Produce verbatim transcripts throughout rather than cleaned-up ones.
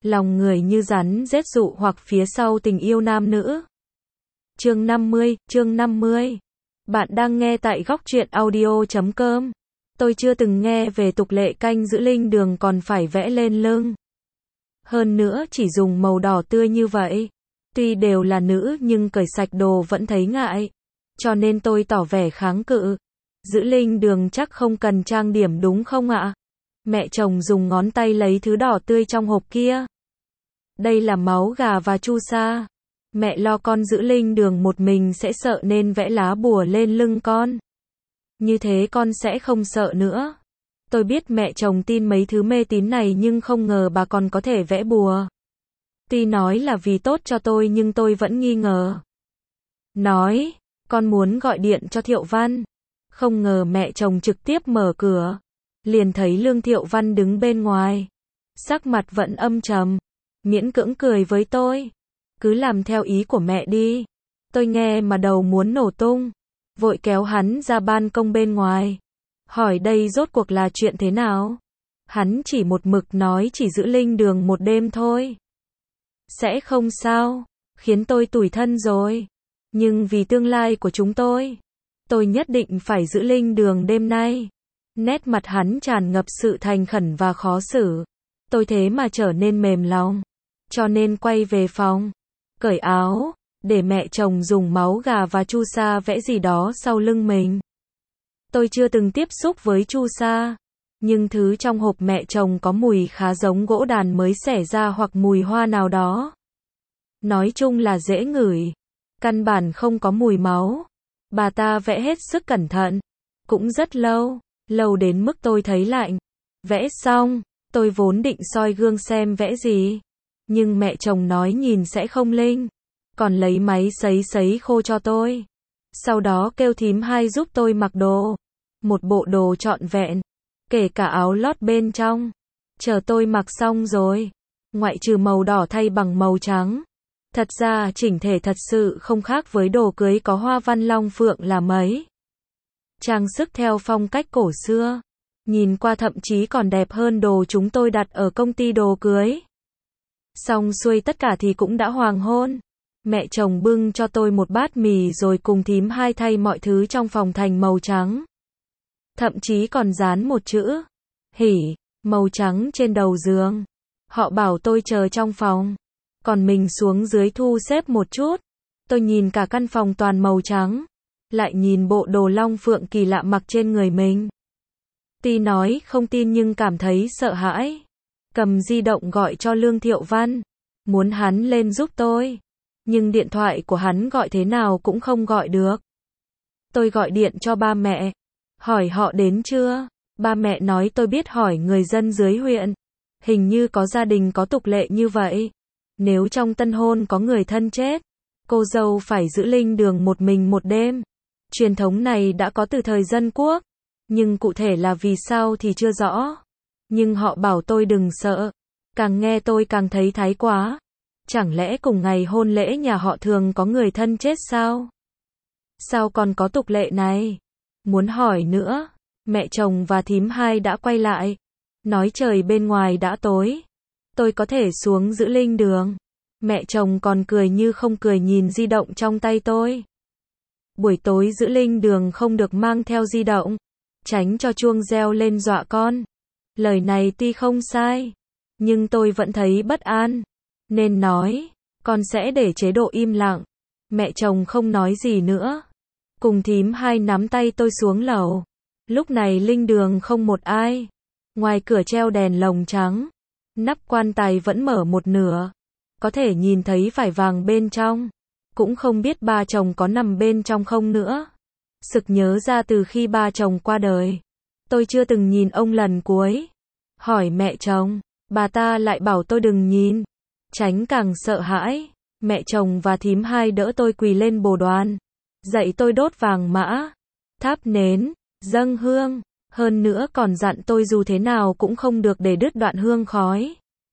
lòng người như rắn rết dụ hoặc phía sau tình yêu nam nữ. Chương năm mươi, chương năm mươi. Bạn đang nghe tại góc truyện audio chấm com. Tôi chưa từng nghe về tục lệ canh giữ linh đường còn phải vẽ lên lưng. Hơn nữa chỉ dùng màu đỏ tươi như vậy. Tuy đều là nữ nhưng cởi sạch đồ vẫn thấy ngại. Cho nên tôi tỏ vẻ kháng cự. Giữ linh đường chắc không cần trang điểm đúng không ạ? Mẹ chồng dùng ngón tay lấy thứ đỏ tươi trong hộp kia. Đây là máu gà và chu sa. Mẹ lo con giữ linh đường một mình sẽ sợ nên vẽ lá bùa lên lưng con. Như thế con sẽ không sợ nữa. Tôi biết mẹ chồng tin mấy thứ mê tín này nhưng không ngờ bà còn có thể vẽ bùa. Tuy nói là vì tốt cho tôi nhưng tôi vẫn nghi ngờ. Nói, con muốn gọi điện cho Thiệu Văn. Không ngờ mẹ chồng trực tiếp mở cửa. Liền thấy Lương Thiệu Văn đứng bên ngoài. Sắc mặt vẫn âm trầm. Miễn cưỡng cười với tôi. Cứ làm theo ý của mẹ đi. Tôi nghe mà đầu muốn nổ tung. Vội kéo hắn ra ban công bên ngoài. Hỏi đây rốt cuộc là chuyện thế nào? Hắn chỉ một mực nói chỉ giữ linh đường một đêm thôi. Sẽ không sao. Khiến tôi tủi thân rồi. Nhưng vì tương lai của chúng tôi. Tôi nhất định phải giữ linh đường đêm nay. Nét mặt hắn tràn ngập sự thành khẩn và khó xử. Tôi thế mà trở nên mềm lòng. Cho nên quay về phòng. Cởi áo. Để mẹ chồng dùng máu gà và chu sa vẽ gì đó sau lưng mình. Tôi chưa từng tiếp xúc với chu sa. Nhưng thứ trong hộp mẹ chồng có mùi khá giống gỗ đàn mới xẻ ra hoặc mùi hoa nào đó. Nói chung là dễ ngửi. Căn bản không có mùi máu. Bà ta vẽ hết sức cẩn thận. Cũng rất lâu. Lâu đến mức tôi thấy lạnh. Vẽ xong. Tôi vốn định soi gương xem vẽ gì. Nhưng mẹ chồng nói nhìn sẽ không linh. Còn lấy máy sấy sấy khô cho tôi. Sau đó kêu thím hai giúp tôi mặc đồ. Một bộ đồ trọn vẹn. Kể cả áo lót bên trong. Chờ tôi mặc xong rồi. Ngoại trừ màu đỏ thay bằng màu trắng. Thật ra chỉnh thể thật sự không khác với đồ cưới có hoa văn long phượng là mấy. Trang sức theo phong cách cổ xưa. Nhìn qua thậm chí còn đẹp hơn đồ chúng tôi đặt ở công ty đồ cưới. Xong xuôi tất cả thì cũng đã hoàng hôn. Mẹ chồng bưng cho tôi một bát mì rồi cùng thím hai thay mọi thứ trong phòng thành màu trắng. Thậm chí còn dán một chữ hỉ, màu trắng trên đầu giường. Họ bảo tôi chờ trong phòng. Còn mình xuống dưới thu xếp một chút. Tôi nhìn cả căn phòng toàn màu trắng. Lại nhìn bộ đồ long phượng kỳ lạ mặc trên người mình. Tuy nói không tin nhưng cảm thấy sợ hãi. Cầm di động gọi cho Lương Thiệu Văn. Muốn hắn lên giúp tôi. Nhưng điện thoại của hắn gọi thế nào cũng không gọi được. Tôi gọi điện cho ba mẹ. Hỏi họ đến chưa? Ba mẹ nói tôi biết hỏi người dân dưới huyện. Hình như có gia đình có tục lệ như vậy. Nếu trong tân hôn có người thân chết, cô dâu phải giữ linh đường một mình một đêm. Truyền thống này đã có từ thời Dân Quốc. Nhưng cụ thể là vì sao thì chưa rõ. Nhưng họ bảo tôi đừng sợ. Càng nghe tôi càng thấy thái quá. Chẳng lẽ cùng ngày hôn lễ nhà họ thường có người thân chết sao? Sao còn có tục lệ này? Muốn hỏi nữa. Mẹ chồng và thím hai đã quay lại. Nói trời bên ngoài đã tối. Tôi có thể xuống giữ linh đường. Mẹ chồng còn cười như không cười nhìn di động trong tay tôi. Buổi tối giữ linh đường không được mang theo di động. Tránh cho chuông reo lên dọa con. Lời này tuy không sai. Nhưng tôi vẫn thấy bất an. Nên nói, con sẽ để chế độ im lặng. Mẹ chồng không nói gì nữa. Cùng thím hai nắm tay tôi xuống lầu. Lúc này linh đường không một ai. Ngoài cửa treo đèn lồng trắng. Nắp quan tài vẫn mở một nửa. Có thể nhìn thấy vải vàng bên trong. Cũng không biết ba chồng có nằm bên trong không nữa. Sực nhớ ra từ khi ba chồng qua đời. Tôi chưa từng nhìn ông lần cuối. Hỏi mẹ chồng. Bà ta lại bảo tôi đừng nhìn. Tránh càng sợ hãi. Mẹ chồng và thím hai đỡ tôi quỳ lên bồ đoàn. Dạy tôi đốt vàng mã. Thắp nến. Dâng hương. Hơn nữa còn dặn tôi dù thế nào cũng không được để đứt đoạn hương khói.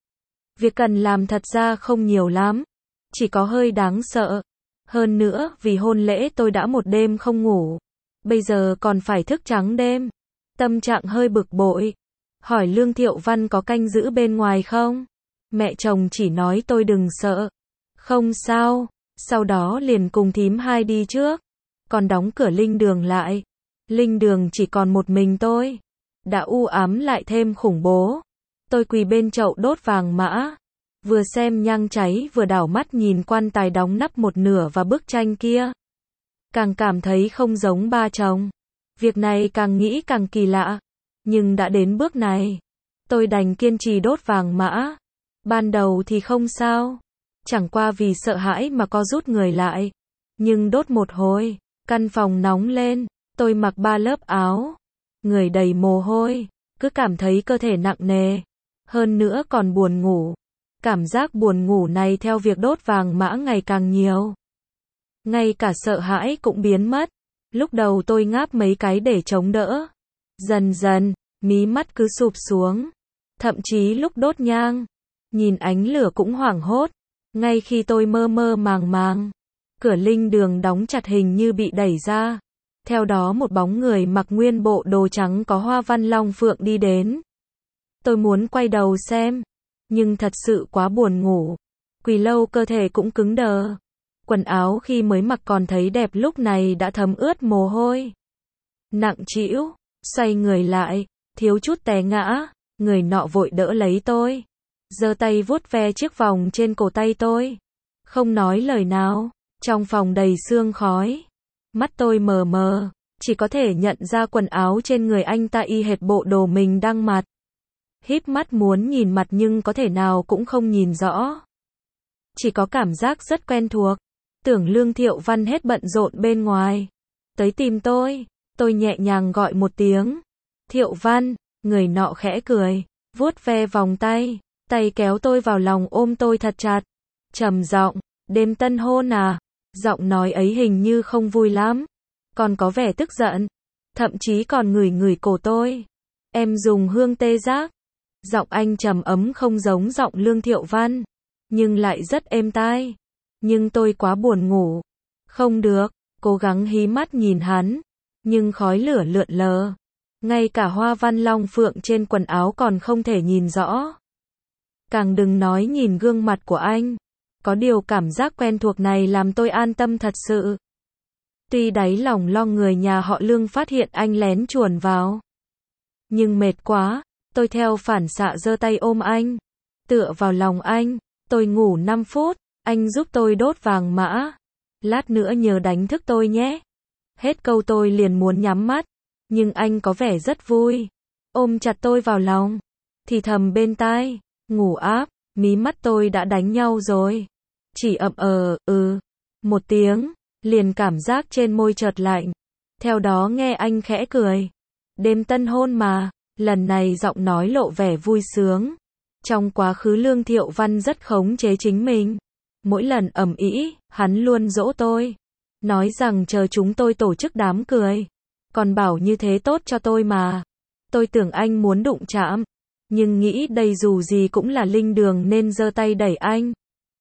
Việc cần làm thật ra không nhiều lắm. Chỉ có hơi đáng sợ. Hơn nữa vì hôn lễ tôi đã một đêm không ngủ. Bây giờ còn phải thức trắng đêm. Tâm trạng hơi bực bội. Hỏi Lương Thiệu Văn có canh giữ bên ngoài không? Mẹ chồng chỉ nói tôi đừng sợ. Không sao, sau đó liền cùng thím hai đi trước. Còn đóng cửa linh đường lại. Linh đường chỉ còn một mình tôi. Đã u ám lại thêm khủng bố. Tôi quỳ bên chậu đốt vàng mã. Vừa xem nhang cháy vừa đảo mắt nhìn quan tài đóng nắp một nửa và bức tranh kia. Càng cảm thấy không giống ba chồng. Việc này càng nghĩ càng kỳ lạ. Nhưng đã đến bước này. Tôi đành kiên trì đốt vàng mã. Ban đầu thì không sao. Chẳng qua vì sợ hãi mà co rút người lại. Nhưng đốt một hồi, căn phòng nóng lên. Tôi mặc ba lớp áo. Người đầy mồ hôi. Cứ cảm thấy cơ thể nặng nề. Hơn nữa còn buồn ngủ. Cảm giác buồn ngủ này theo việc đốt vàng mã ngày càng nhiều. Ngay cả sợ hãi cũng biến mất. Lúc đầu tôi ngáp mấy cái để chống đỡ. Dần dần, mí mắt cứ sụp xuống. Thậm chí lúc đốt nhang, nhìn ánh lửa cũng hoảng hốt. Ngay khi tôi mơ mơ màng màng, cửa linh đường đóng chặt hình như bị đẩy ra. Theo đó một bóng người mặc nguyên bộ đồ trắng có hoa văn long phượng đi đến. Tôi muốn quay đầu xem, nhưng thật sự quá buồn ngủ. Quỳ lâu cơ thể cũng cứng đờ. Quần áo khi mới mặc còn thấy đẹp lúc này đã thấm ướt mồ hôi. Nặng trĩu, xoay người lại, thiếu chút té ngã, người nọ vội đỡ lấy tôi. Giơ tay vuốt ve chiếc vòng trên cổ tay tôi. Không nói lời nào, trong phòng đầy sương khói. Mắt tôi mờ mờ, chỉ có thể nhận ra quần áo trên người anh ta y hệt bộ đồ mình đang mặc. Híp mắt muốn nhìn mặt nhưng có thể nào cũng không nhìn rõ. Chỉ có cảm giác rất quen thuộc. Tưởng Lương Thiệu Văn hết bận rộn bên ngoài. Tới tìm tôi, tôi nhẹ nhàng gọi một tiếng. Thiệu Văn, người nọ khẽ cười, vuốt ve vòng tay, tay kéo tôi vào lòng ôm tôi thật chặt. Trầm giọng, đêm tân hôn à? Giọng nói ấy hình như không vui lắm, còn có vẻ tức giận, thậm chí còn ngửi ngửi cổ tôi. Em dùng hương tê giác. Giọng anh trầm ấm không giống giọng Lương Thiệu Văn, nhưng lại rất êm tai. Nhưng tôi quá buồn ngủ. Không được, cố gắng hí mắt nhìn hắn, nhưng khói lửa lượn lờ. Ngay cả hoa văn long phượng trên quần áo còn không thể nhìn rõ. Càng đừng nói nhìn gương mặt của anh. Có điều cảm giác quen thuộc này làm tôi an tâm thật sự. Tuy đáy lòng lo người nhà họ Lương phát hiện anh lén chuồn vào. Nhưng mệt quá, tôi theo phản xạ giơ tay ôm anh. Tựa vào lòng anh, tôi ngủ năm phút, anh giúp tôi đốt vàng mã. Lát nữa nhớ đánh thức tôi nhé. Hết câu tôi liền muốn nhắm mắt, nhưng anh có vẻ rất vui. Ôm chặt tôi vào lòng, thì thầm bên tai, ngủ áp, mí mắt tôi đã đánh nhau rồi. Chỉ ậm ờ, ừ, một tiếng, liền cảm giác trên môi chợt lạnh. Theo đó nghe anh khẽ cười. Đêm tân hôn mà, lần này giọng nói lộ vẻ vui sướng. Trong quá khứ Lương Thiệu Văn rất khống chế chính mình. Mỗi lần ầm ĩ, hắn luôn dỗ tôi. Nói rằng chờ chúng tôi tổ chức đám cười. Còn bảo như thế tốt cho tôi mà. Tôi tưởng anh muốn đụng chạm. Nhưng nghĩ đây dù gì cũng là linh đường nên giơ tay đẩy anh.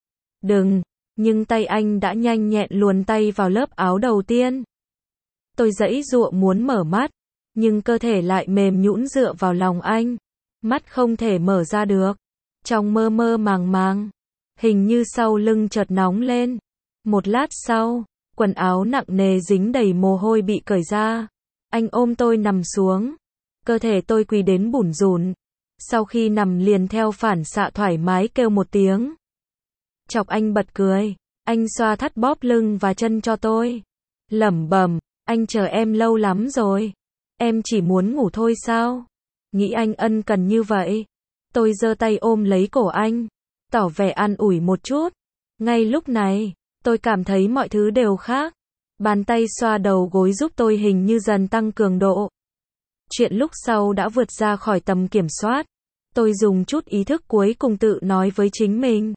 Đừng, nhưng tay anh đã nhanh nhẹn luồn tay vào lớp áo đầu tiên. Tôi giãy giụa muốn mở mắt, nhưng cơ thể lại mềm nhũn dựa vào lòng anh. Mắt không thể mở ra được. Trong mơ mơ màng màng, hình như sau lưng chợt nóng lên. Một lát sau, quần áo nặng nề dính đầy mồ hôi bị cởi ra. Anh ôm tôi nằm xuống. Cơ thể tôi quỳ đến bủn rủn. Sau khi nằm liền theo phản xạ thoải mái kêu một tiếng. Chọc anh bật cười. Anh xoa thắt bóp lưng và chân cho tôi. Lẩm bẩm, anh chờ em lâu lắm rồi. Em chỉ muốn ngủ thôi sao? Nghĩ anh ân cần như vậy. Tôi giơ tay ôm lấy cổ anh, tỏ vẻ an ủi một chút. Ngay lúc này, tôi cảm thấy mọi thứ đều khác. Bàn tay xoa đầu gối giúp tôi hình như dần tăng cường độ. Chuyện lúc sau đã vượt ra khỏi tầm kiểm soát. Tôi dùng chút ý thức cuối cùng tự nói với chính mình.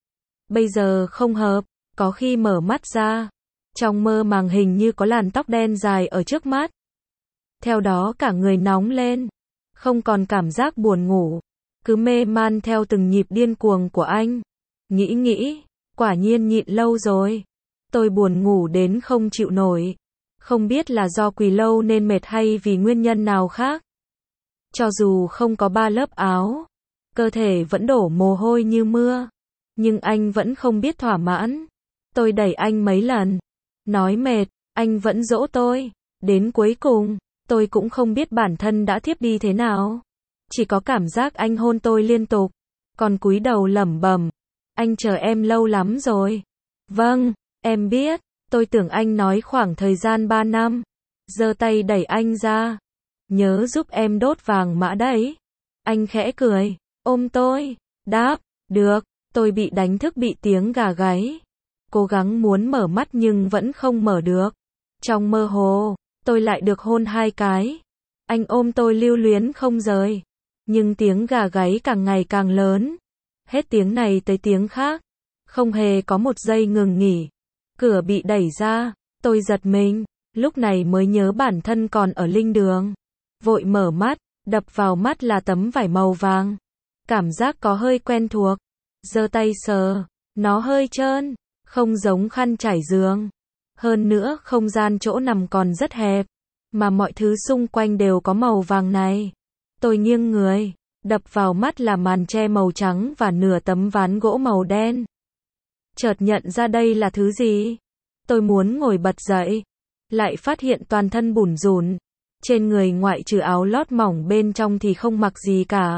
Bây giờ không hợp, có khi mở mắt ra. Trong mơ màng hình như có làn tóc đen dài ở trước mắt. Theo đó cả người nóng lên. Không còn cảm giác buồn ngủ. Cứ mê man theo từng nhịp điên cuồng của anh. Nghĩ nghĩ, quả nhiên nhịn lâu rồi. Tôi buồn ngủ đến không chịu nổi. Không biết là do quỳ lâu nên mệt hay vì nguyên nhân nào khác. Cho dù không có ba lớp áo, cơ thể vẫn đổ mồ hôi như mưa. Nhưng anh vẫn không biết thỏa mãn. Tôi đẩy anh mấy lần. Nói mệt, anh vẫn dỗ tôi. Đến cuối cùng, tôi cũng không biết bản thân đã thiếp đi thế nào. Chỉ có cảm giác anh hôn tôi liên tục. Còn cúi đầu lẩm bẩm. Anh chờ em lâu lắm rồi. Vâng, em biết. Tôi tưởng anh nói khoảng thời gian ba năm. Giơ tay đẩy anh ra. Nhớ giúp em đốt vàng mã đấy. Anh khẽ cười. Ôm tôi. Đáp. Được. Tôi bị đánh thức bị tiếng gà gáy. Cố gắng muốn mở mắt nhưng vẫn không mở được. Trong mơ hồ, tôi lại được hôn hai cái. Anh ôm tôi lưu luyến không rời. Nhưng tiếng gà gáy càng ngày càng lớn. Hết tiếng này tới tiếng khác. Không hề có một giây ngừng nghỉ. Cửa bị đẩy ra. Tôi giật mình. Lúc này mới nhớ bản thân còn ở linh đường. Vội mở mắt. Đập vào mắt là tấm vải màu vàng. Cảm giác có hơi quen thuộc. Giơ tay sờ. Nó hơi trơn. Không giống khăn trải giường. Hơn nữa không gian chỗ nằm còn rất hẹp. Mà mọi thứ xung quanh đều có màu vàng này. Tôi nghiêng người. Đập vào mắt là màn che màu trắng và nửa tấm ván gỗ màu đen. Chợt nhận ra đây là thứ gì. Tôi muốn ngồi bật dậy. Lại phát hiện toàn thân bủn rủn. Trên người ngoại trừ áo lót mỏng bên trong thì không mặc gì cả.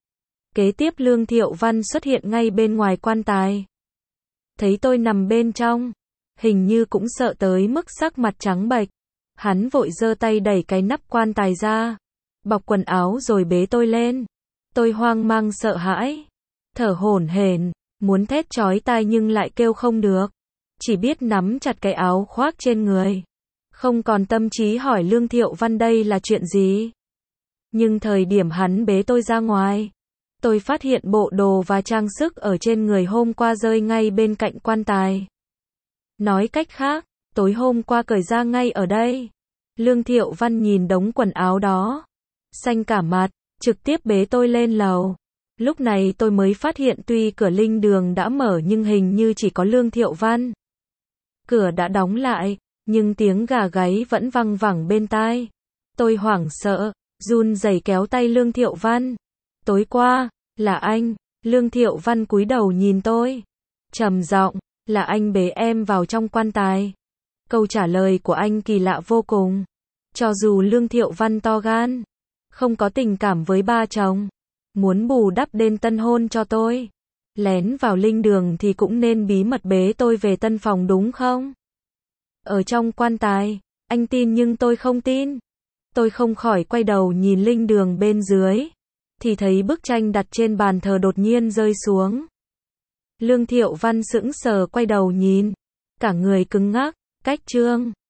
Kế tiếp Lương Thiệu Văn xuất hiện ngay bên ngoài quan tài. Thấy tôi nằm bên trong. Hình như cũng sợ tới mức sắc mặt trắng bệch. Hắn vội giơ tay đẩy cái nắp quan tài ra. Bọc quần áo rồi bế tôi lên. Tôi hoang mang sợ hãi. Thở hổn hển. Muốn thét chói tai nhưng lại kêu không được. Chỉ biết nắm chặt cái áo khoác trên người. Không còn tâm trí hỏi Lương Thiệu Văn đây là chuyện gì. Nhưng thời điểm hắn bế tôi ra ngoài. Tôi phát hiện bộ đồ và trang sức ở trên người hôm qua rơi ngay bên cạnh quan tài. Nói cách khác, tối hôm qua cởi ra ngay ở đây. Lương Thiệu Văn nhìn đống quần áo đó. Xanh cả mặt, trực tiếp bế tôi lên lầu. Lúc này tôi mới phát hiện tuy cửa linh đường đã mở nhưng hình như chỉ có Lương Thiệu Văn. Cửa đã đóng lại, nhưng tiếng gà gáy vẫn văng vẳng bên tai. Tôi hoảng sợ, run rẩy kéo tay Lương Thiệu Văn. Tối qua, là anh. Lương Thiệu Văn cúi đầu nhìn tôi. Trầm giọng, là anh bế em vào trong quan tài. Câu trả lời của anh kỳ lạ vô cùng. Cho dù Lương Thiệu Văn to gan, không có tình cảm với ba chồng, muốn bù đắp đền tân hôn cho tôi, lén vào linh đường thì cũng nên bí mật bế tôi về tân phòng đúng không? Ở trong quan tài, anh tin nhưng tôi không tin. Tôi không khỏi quay đầu nhìn linh đường bên dưới, thì thấy bức tranh đặt trên bàn thờ đột nhiên rơi xuống. Lương Thiệu Văn sững sờ quay đầu nhìn, cả người cứng ngắc, cách chương.